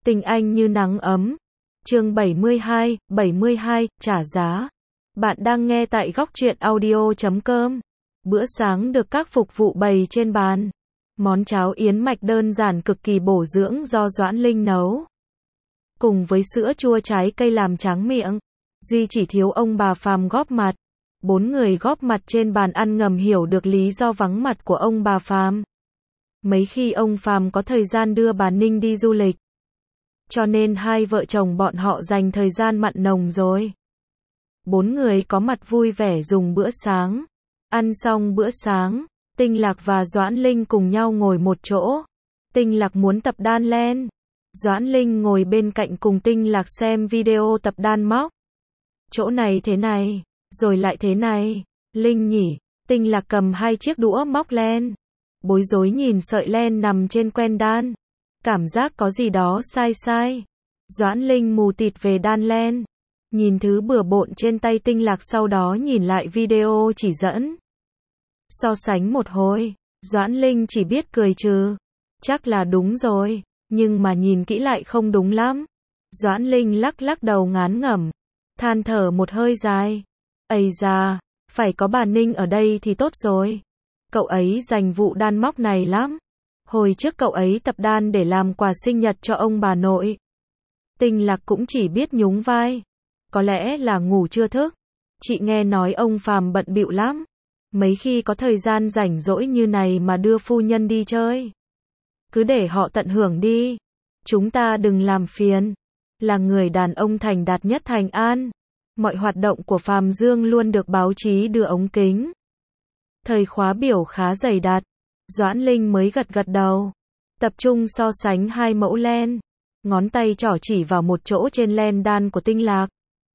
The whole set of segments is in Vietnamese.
Tình anh như nắng ấm. Chương 72, trả giá. Bạn đang nghe tại Góc Truyện Audio.com. Bữa sáng được các phục vụ bày trên bàn. Món cháo yến mạch đơn giản cực kỳ bổ dưỡng do Doãn Linh nấu. Cùng với sữa chua trái cây làm tráng miệng. Duy chỉ thiếu ông bà Phàm góp mặt. 4 người góp mặt trên bàn ăn ngầm hiểu được lý do vắng mặt của ông bà Phàm. Mấy khi ông Phàm có thời gian đưa bà Ninh đi du lịch. Cho nên hai vợ chồng bọn họ dành thời gian mặn nồng rồi. 4 người có mặt vui vẻ dùng bữa sáng. Ăn xong bữa sáng, Tinh Lạc và Doãn Linh cùng nhau ngồi một chỗ. Tinh Lạc muốn tập đan len. Doãn Linh ngồi bên cạnh cùng Tinh Lạc xem video tập đan móc. Chỗ này thế này, rồi lại thế này. Linh nhỉ, Tinh Lạc cầm 2 chiếc đũa móc len. Bối rối nhìn sợi len nằm trên quen đan. Cảm giác có gì đó sai sai. Doãn Linh mù tịt về đan len. Nhìn thứ bừa bộn trên tay Tinh Lạc, sau đó nhìn lại video chỉ dẫn. So sánh một hồi, Doãn Linh chỉ biết cười trừ. Chắc là đúng rồi, nhưng mà nhìn kỹ lại không đúng lắm. Doãn Linh lắc lắc đầu ngán ngẩm, than thở một hơi dài. Ây da, phải có bà Ninh ở đây thì tốt rồi. Cậu ấy dành vụ đan móc này lắm. Hồi trước cậu ấy tập đan để làm quà sinh nhật cho ông bà nội. Tinh Lạc cũng chỉ biết nhún vai. Có lẽ là ngủ chưa thức. Chị nghe nói ông Phàm bận bịu lắm. Mấy khi có thời gian rảnh rỗi như này mà đưa phu nhân đi chơi. Cứ để họ tận hưởng đi. Chúng ta đừng làm phiền. Là người đàn ông thành đạt nhất Thành An. Mọi hoạt động của Phàm Dương luôn được báo chí đưa ống kính. Thời khóa biểu khá dày đặc. Doãn Linh mới gật gật đầu. Tập trung so sánh 2 mẫu len. Ngón tay trỏ chỉ vào một chỗ trên len đan của Tinh Lạc.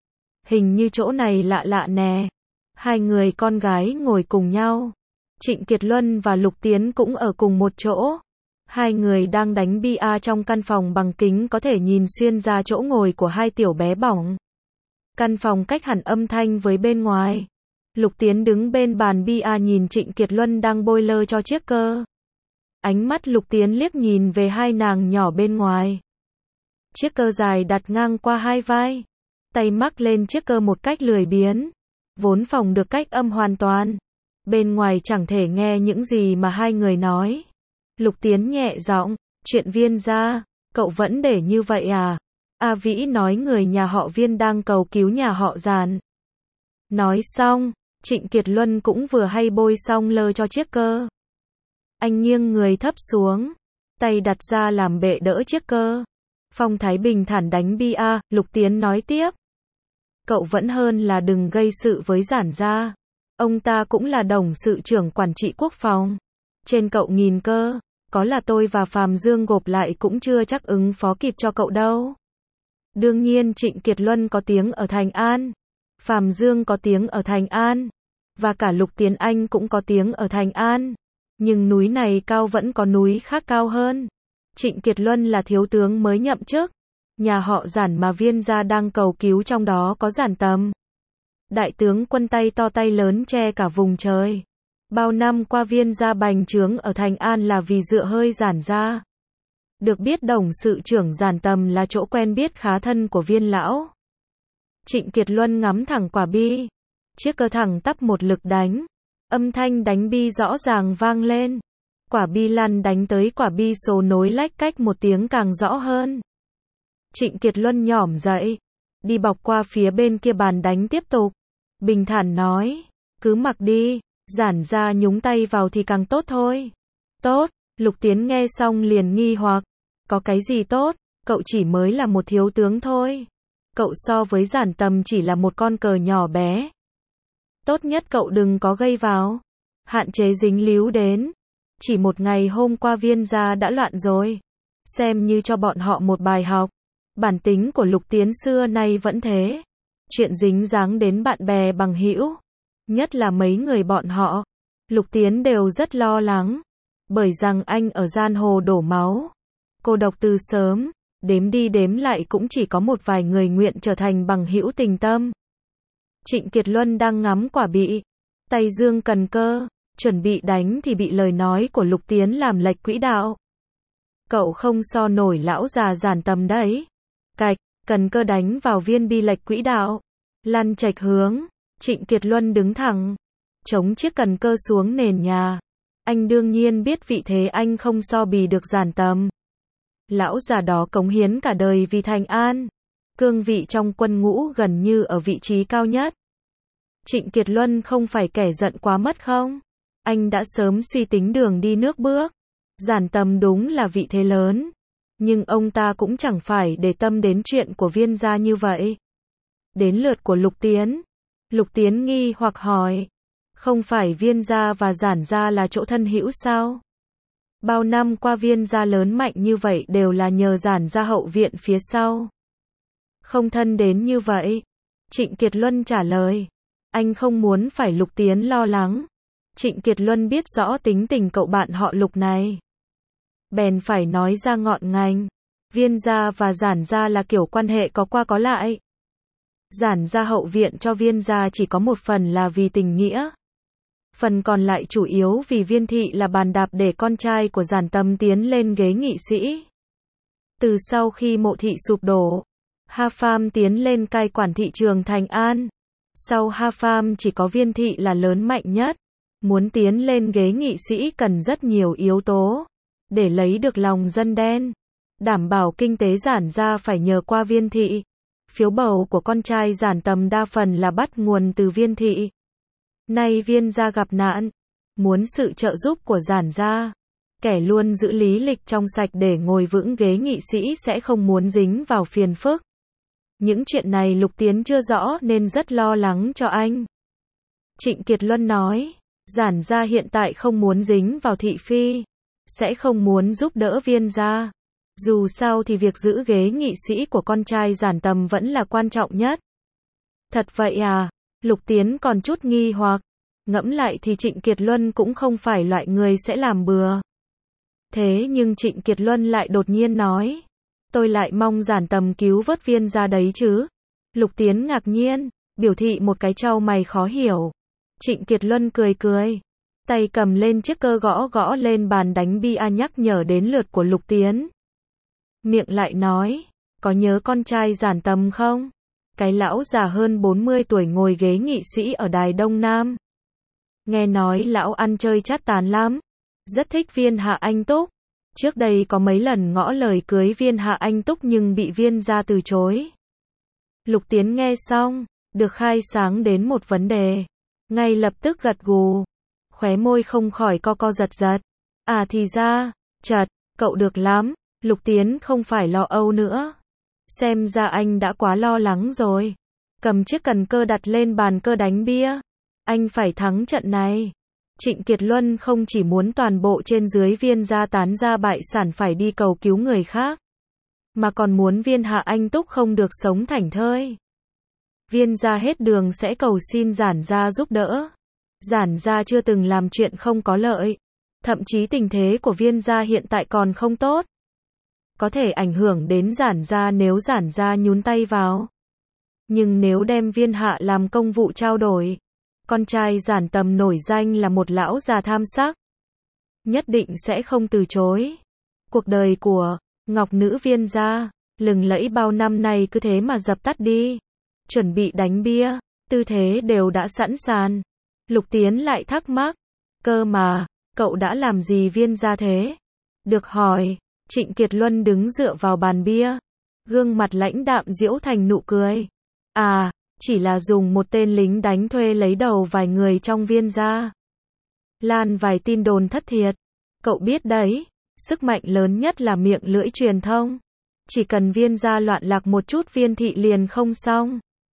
Hình như chỗ này lạ lạ nè. 2 người con gái ngồi cùng nhau. Trịnh Kiệt Luân và Lục Tiến cũng ở cùng một chỗ. 2 người đang đánh bia trong căn phòng bằng kính có thể nhìn xuyên ra chỗ ngồi của 2 tiểu bé bỏng. Căn phòng cách hẳn âm thanh với bên ngoài. Lục Tiến đứng bên bàn bia nhìn Trịnh Kiệt Luân đang bôi lơ cho chiếc cơ. Ánh mắt Lục Tiến liếc nhìn về 2 nàng nhỏ bên ngoài. Chiếc cơ dài đặt ngang qua 2 vai. Tay mắc lên chiếc cơ một cách lười biếng. Vốn phòng được cách âm hoàn toàn. Bên ngoài chẳng thể nghe những gì mà 2 người nói. Lục Tiến nhẹ giọng, chuyện Viên gia, cậu vẫn để như vậy à? A Vĩ nói người nhà họ Viên đang cầu cứu nhà họ Giàn. Nói xong, Trịnh Kiệt Luân cũng vừa hay bôi xong lơ cho chiếc cơ. Anh nghiêng người thấp xuống, tay đặt ra làm bệ đỡ chiếc cơ. Phong thái bình thản đánh bia, Lục Tiến nói tiếp. Cậu vẫn hơn là đừng gây sự với Giản gia. Ông ta cũng là đồng sự trưởng quản trị quốc phòng. Trên cậu nhìn cơ, có là tôi và Phàm Dương gộp lại cũng chưa chắc ứng phó kịp cho cậu đâu. Đương nhiên Trịnh Kiệt Luân có tiếng ở Thành An. Phàm Dương có tiếng ở Thành An. Và cả Lục Tiến Anh cũng có tiếng ở Thành An. Nhưng núi này cao vẫn có núi khác cao hơn. Trịnh Kiệt Luân là thiếu tướng mới nhậm chức. Nhà họ Giản mà Viên gia đang cầu cứu trong đó có Giản Tầm. Đại tướng quân tay to tay lớn che cả vùng trời. Bao năm qua Viên gia bành trướng ở Thành An là vì dựa hơi Giản gia. Được biết đồng sự trưởng Giản Tầm là chỗ quen biết khá thân của Viên lão. Trịnh Kiệt Luân ngắm thẳng quả bi. Chiếc cơ thẳng tắp một lực đánh. Âm thanh đánh bi rõ ràng vang lên. Quả bi lăn đánh tới quả bi số nối lách cách một tiếng càng rõ hơn. Trịnh Kiệt Luân nhỏm dậy. Đi bọc qua phía bên kia bàn đánh tiếp tục. Bình thản nói. Cứ mặc đi. Giản gia nhúng tay vào thì càng tốt thôi. Tốt. Lục Tiến nghe xong liền nghi hoặc. Có cái gì tốt? Cậu chỉ mới là một thiếu tướng thôi. Cậu so với Giản Tầm chỉ là một con cờ nhỏ bé. Tốt nhất cậu đừng có gây vào. Hạn chế dính líu đến. Chỉ một ngày hôm qua Viên gia đã loạn rồi. Xem như cho bọn họ một bài học. Bản tính của Lục Tiến xưa nay vẫn thế. Chuyện dính dáng đến bạn bè bằng hữu, nhất là mấy người bọn họ, Lục Tiến đều rất lo lắng. Bởi rằng anh ở giang hồ đổ máu. Cô độc từ sớm. Đếm đi đếm lại cũng chỉ có một vài người nguyện trở thành bằng hữu tình tâm. Trịnh Kiệt Luân đang ngắm quả bị. Tay giương cần cơ. Chuẩn bị đánh thì bị lời nói của Lục Tiến làm lệch quỹ đạo. Cậu không so nổi lão già Giản Tầm đấy. Cạch, cần cơ đánh vào viên bi lệch quỹ đạo. Lăn chệch hướng. Trịnh Kiệt Luân đứng thẳng. Chống chiếc cần cơ xuống nền nhà. Anh đương nhiên biết vị thế anh không so bì được Giản Tầm. Lão già đó cống hiến cả đời vì Thành An. Cương vị trong quân ngũ gần như ở vị trí cao nhất. Trịnh Kiệt Luân không phải kẻ giận quá mất không? Anh đã sớm suy tính đường đi nước bước. Giản Tầm đúng là vị thế lớn. Nhưng ông ta cũng chẳng phải để tâm đến chuyện của Viên gia như vậy. Đến lượt của Lục Tiến. Lục Tiến nghi hoặc hỏi. Không phải Viên gia và Giản gia là chỗ thân hữu sao? Bao năm qua Viên gia lớn mạnh như vậy đều là nhờ Giản gia hậu viện phía sau. Không thân đến như vậy. Trịnh Kiệt Luân trả lời. Anh không muốn phải Lục Tiến lo lắng. Trịnh Kiệt Luân biết rõ tính tình cậu bạn họ Lục này. Bèn phải nói ra ngọn ngành. Viên gia và Giản gia là kiểu quan hệ có qua có lại. Giản gia hậu viện cho Viên gia chỉ có một phần là vì tình nghĩa. Phần còn lại chủ yếu vì Viên thị là bàn đạp để con trai của Giản Tầm tiến lên ghế nghị sĩ. Từ sau khi Mộ thị sụp đổ, Ha Pham tiến lên cai quản thị trường Thành An. Sau Ha Pham chỉ có Viên thị là lớn mạnh nhất. Muốn tiến lên ghế nghị sĩ cần rất nhiều yếu tố. Để lấy được lòng dân đen, đảm bảo kinh tế Giản gia phải nhờ qua Viên thị. Phiếu bầu của con trai Giản Tầm đa phần là bắt nguồn từ Viên thị. Nay Viên gia gặp nạn, muốn sự trợ giúp của Giản gia. Kẻ luôn giữ lý lịch trong sạch để ngồi vững ghế nghị sĩ sẽ không muốn dính vào phiền phức. Những chuyện này Lục Tiến chưa rõ nên rất lo lắng cho anh. Trịnh Kiệt Luân nói, Giản gia hiện tại không muốn dính vào thị phi, sẽ không muốn giúp đỡ Viên gia. Dù sao thì việc giữ ghế nghị sĩ của con trai Giản Tầm vẫn là quan trọng nhất. Thật vậy à? Lục Tiến còn chút nghi hoặc. Ngẫm lại thì Trịnh Kiệt Luân cũng không phải loại người sẽ làm bừa. Thế nhưng Trịnh Kiệt Luân lại đột nhiên nói. Tôi lại mong Giản Tầm cứu vớt Viên gia đấy chứ. Lục Tiến ngạc nhiên, biểu thị một cái chau mày khó hiểu. Trịnh Kiệt Luân cười cười. Tay cầm lên chiếc cơ gõ gõ lên bàn đánh bia nhắc nhở đến lượt của Lục Tiến. Miệng lại nói, có nhớ con trai Giản Tầm không? Cái lão già hơn 40 tuổi ngồi ghế nghị sĩ ở Đài Đông Nam. Nghe nói lão ăn chơi chát tán lắm. Rất thích Viên Hạ Anh Túc. Trước đây có mấy lần ngỏ lời cưới Viên Hạ Anh Túc nhưng bị Viên gia từ chối. Lục Tiến nghe xong, được khai sáng đến một vấn đề. Ngay lập tức gật gù. Khóe môi không khỏi co co giật giật. À thì ra, chật, cậu được lắm. Lục Tiến không phải lo âu nữa. Xem ra anh đã quá lo lắng rồi. Cầm chiếc cần cơ đặt lên bàn cơ đánh bia. Anh phải thắng trận này. Trịnh Kiệt Luân không chỉ muốn toàn bộ trên dưới Viên gia tán ra bại sản phải đi cầu cứu người khác, mà còn muốn Viên Hạ Anh Túc không được sống thảnh thơi. Viên gia hết đường sẽ cầu xin Giản gia giúp đỡ. Giản gia chưa từng làm chuyện không có lợi. Thậm chí tình thế của Viên gia hiện tại còn không tốt. Có thể ảnh hưởng đến Giản gia nếu Giản gia nhúng tay vào. Nhưng nếu đem Viên Hạ làm công vụ trao đổi, con trai Giản Tầm nổi danh là một lão già tham sắc, nhất định sẽ không từ chối. Cuộc đời của Ngọc nữ Viên gia lừng lẫy bao năm nay cứ thế mà dập tắt đi. Chuẩn bị đánh bia, tư thế đều đã sẵn sàng. Lục Tiến lại thắc mắc, cơ mà, cậu đã làm gì Viên gia thế? Được hỏi, Trịnh Kiệt Luân đứng dựa vào bàn bia, gương mặt lãnh đạm giễu thành nụ cười. À, chỉ là dùng một tên lính đánh thuê lấy đầu vài người trong Viên gia. Lan vài tin đồn thất thiệt. Cậu biết đấy, sức mạnh lớn nhất là miệng lưỡi truyền thông. Chỉ cần Viên gia loạn lạc một chút Viên thị liền không xong.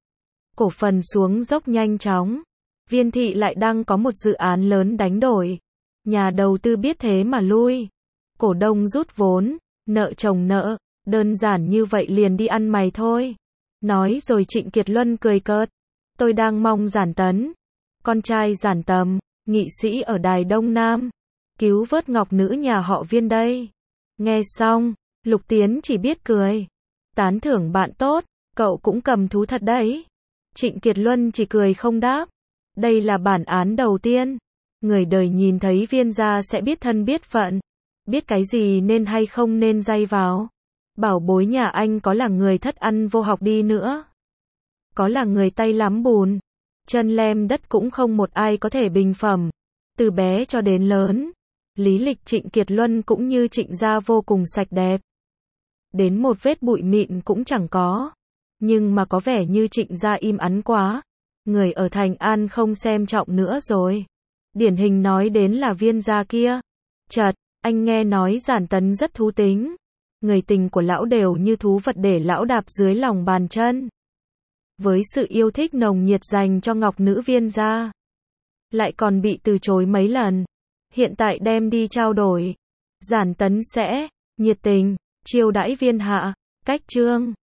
Cổ phần xuống dốc nhanh chóng. Viên thị lại đang có một dự án lớn đánh đổi. Nhà đầu tư biết thế mà lui. Cổ đông rút vốn, nợ chồng nợ, đơn giản như vậy liền đi ăn mày thôi. Nói rồi Trịnh Kiệt Luân cười cợt. Tôi đang mong Giản Tấn, con trai Giản Tầm, nghị sĩ ở Đài Đông Nam, cứu vớt Ngọc nữ nhà họ Viên đây. Nghe xong, Lục Tiến chỉ biết cười. Tán thưởng bạn tốt, cậu cũng cầm thú thật đấy. Trịnh Kiệt Luân chỉ cười không đáp. Đây là bản án đầu tiên. Người đời nhìn thấy Viên gia sẽ biết thân biết phận. biết cái gì nên hay không nên day vào. Bảo bối nhà anh có là người thất ăn vô học đi nữa. Có là người tay lắm bùn, chân lem đất cũng không một ai có thể bình phẩm. Từ bé cho đến lớn, lý lịch Trịnh Kiệt Luân cũng như Trịnh gia vô cùng sạch đẹp. Đến một vết bụi mịn cũng chẳng có. Nhưng mà có vẻ như Trịnh gia im ắng quá. Người ở Thành An không xem trọng nữa rồi. Điển hình nói đến là Viên gia kia. Chật, anh nghe nói Giản Tấn rất thú tính. Người tình của lão đều như thú vật để lão đạp dưới lòng bàn chân. Với sự yêu thích nồng nhiệt dành cho Ngọc nữ Viên gia, lại còn bị từ chối mấy lần. Hiện tại đem đi trao đổi, Giản Tấn sẽ nhiệt tình chiêu đãi Viên hạ. Cách chương